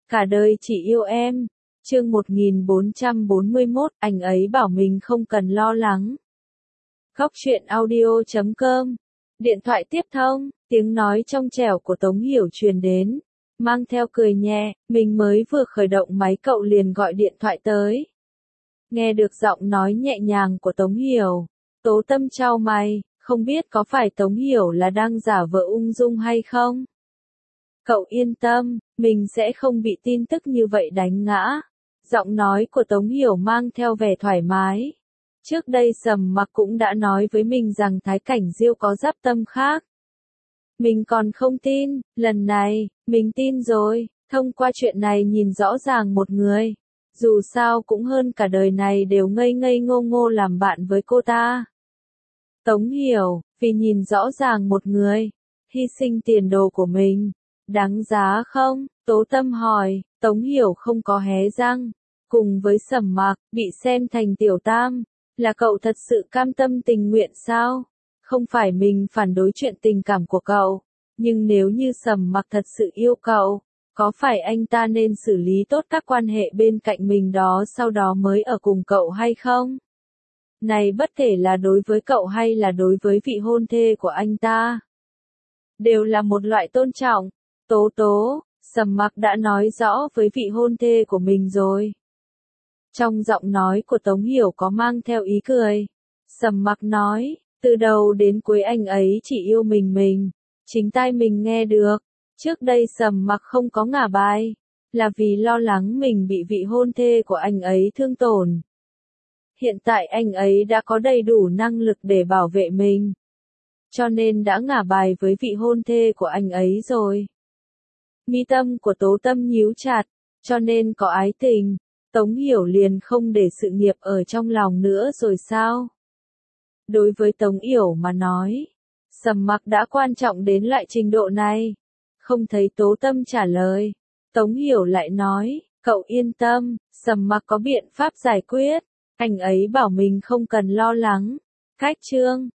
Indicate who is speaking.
Speaker 1: Cả đời chỉ yêu em. Chương 1441, anh ấy bảo mình không cần lo lắng. Góc truyện audio.com. Điện thoại tiếp thông, tiếng nói trong trẻo của Tống Hiểu truyền đến, mang theo cười nhẹ, mình mới vừa khởi động máy cậu liền gọi điện thoại tới. Nghe được giọng nói nhẹ nhàng của Tống Hiểu, Tố Tâm chau mày, không biết có phải Tống Hiểu là đang giả vờ ung dung hay không? Cậu yên tâm, mình sẽ không bị tin tức như vậy đánh ngã. Giọng nói của Tống Hiểu mang theo vẻ thoải mái. Trước đây Sầm Mặc cũng đã nói với mình rằng Thái Cảnh Diêu có giáp tâm khác. Mình còn không tin, lần này, mình tin rồi, thông qua chuyện này nhìn rõ ràng một người. Dù sao cũng hơn cả đời này đều ngây ngây ngô ngô làm bạn với cô ta. Tống Hiểu, vì nhìn rõ ràng một người, hy sinh tiền đồ của mình, đáng giá không? Tố Tâm hỏi. Tống Hiểu không có hé răng. Cùng với Sầm Mặc, bị xem thành tiểu tam, là cậu thật sự cam tâm tình nguyện sao? Không phải mình phản đối chuyện tình cảm của cậu, nhưng nếu như Sầm Mặc thật sự yêu cậu, có phải anh ta nên xử lý tốt các quan hệ bên cạnh mình đó sau đó mới ở cùng cậu hay không? Này bất kể là đối với cậu hay là đối với vị hôn thê của anh ta, đều là một loại tôn trọng. Tố, Sầm Mặc đã nói rõ với vị hôn thê của mình rồi. Trong giọng nói của Tống Hiểu có mang theo ý cười. Sầm Mặc nói, từ đầu đến cuối anh ấy chỉ yêu mình, chính tai mình nghe được. Trước đây Sầm Mặc không có ngả bài, là vì lo lắng mình bị vị hôn thê của anh ấy thương tổn. Hiện tại anh ấy đã có đầy đủ năng lực để bảo vệ mình, cho nên đã ngả bài với vị hôn thê của anh ấy rồi. Mi tâm của Tố Tâm nhíu chặt, cho nên có ái tình, Tống Hiểu liền không để sự nghiệp ở trong lòng nữa rồi sao? Đối với Tống Hiểu mà nói, Sầm Mặc đã quan trọng đến loại trình độ này. Không thấy Tố Tâm trả lời, Tống Hiểu lại nói, cậu yên tâm, Sầm Mặc có biện pháp giải quyết, anh ấy bảo mình không cần lo lắng. Cách chương